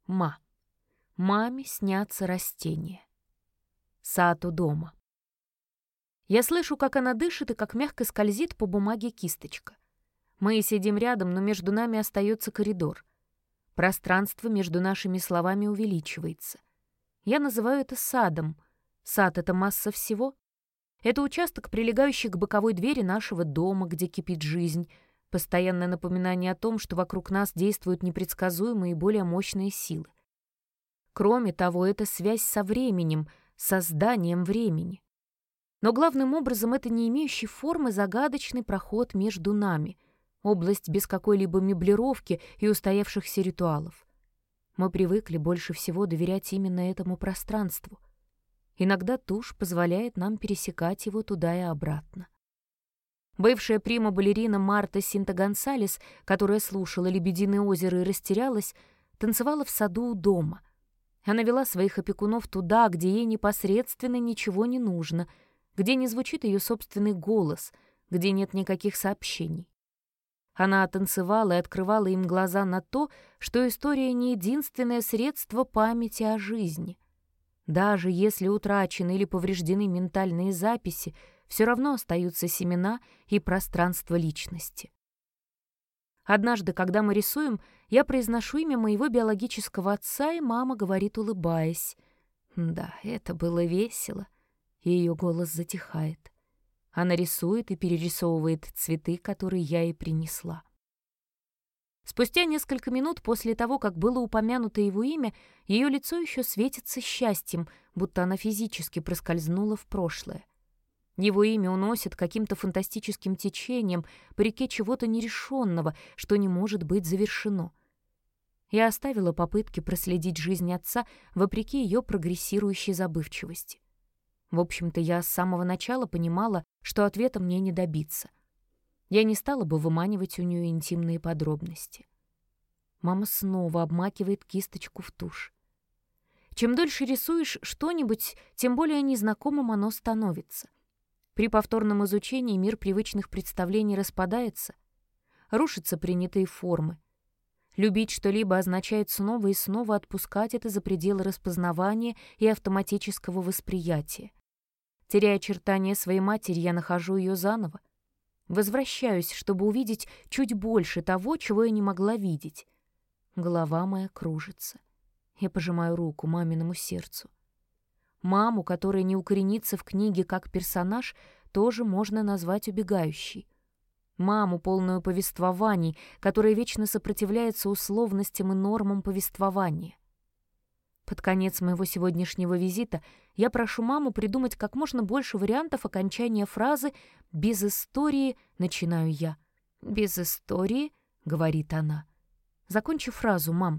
Маме снятся растения. Сад у дома. Я слышу, как она дышит и как мягко скользит по бумаге кисточка. Мы сидим рядом, но между нами остается коридор. Пространство между нашими словами увеличивается. Я называю это садом. Сад — это масса всего. Это участок, прилегающий к боковой двери нашего дома, где кипит жизнь, постоянное напоминание о том, что вокруг нас действуют непредсказуемые и более мощные силы. Кроме того, это связь со временем, созданием времени. Но главным образом это не имеющий формы загадочный проход между нами, область без какой-либо меблировки и устоявшихся ритуалов. Мы привыкли больше всего доверять именно этому пространству. Иногда тушь позволяет нам пересекать его туда и обратно. Бывшая прима-балерина Марта Синта-Гонсалес, которая слушала «Лебединое озеро» и растерялась, танцевала в саду у дома. Она вела своих опекунов туда, где ей непосредственно ничего не нужно, где не звучит ее собственный голос, где нет никаких сообщений. Она танцевала и открывала им глаза на то, что история не единственное средство памяти о жизни. Даже если утрачены или повреждены ментальные записи, все равно остаются семена и пространство личности. Однажды, когда мы рисуем, я произношу имя моего биологического отца, и мама говорит, улыбаясь: «Да, это было весело». И ее голос затихает. Она рисует и перерисовывает цветы, которые я ей принесла. Спустя несколько минут после того, как было упомянуто его имя, ее лицо еще светится счастьем, будто она физически проскользнула в прошлое. Его имя уносит каким-то фантастическим течением по реке чего-то нерешенного, что не может быть завершено. Я оставила попытки проследить жизнь отца вопреки ее прогрессирующей забывчивости. В общем-то, я с самого начала понимала, что ответа мне не добиться. Я не стала бы выманивать у нее интимные подробности. Мама снова обмакивает кисточку в тушь. Чем дольше рисуешь что-нибудь, тем более незнакомым оно становится. При повторном изучении мир привычных представлений распадается, рушатся принятые формы. Любить что-либо означает снова и снова отпускать это за пределы распознавания и автоматического восприятия. Теряя очертания своей матери, я нахожу ее заново. Возвращаюсь, чтобы увидеть чуть больше того, чего я не могла видеть. Голова моя кружится. Я пожимаю руку маминому сердцу. Маму, которая не укоренится в книге как персонаж, тоже можно назвать убегающей. Маму, полную повествований, которая вечно сопротивляется условностям и нормам повествования. Под конец моего сегодняшнего визита я прошу маму придумать как можно больше вариантов окончания фразы «без истории» начинаю я. «Без истории», — говорит она. Закончи фразу, мам.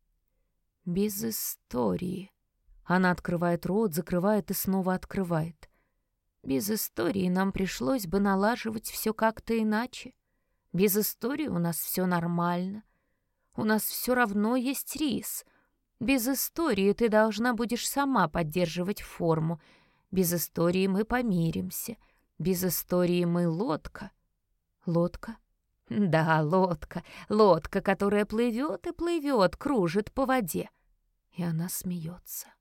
«Без истории». Она открывает рот, закрывает и снова открывает. «Без истории нам пришлось бы налаживать все как-то иначе. Без истории у нас все нормально. У нас все равно есть рис. Без истории ты должна будешь сама поддерживать форму. Без истории мы помиримся. Без истории мы лодка». «Лодка?» «Да, лодка. Лодка, которая плывет и плывет, кружит по воде». И она смеется.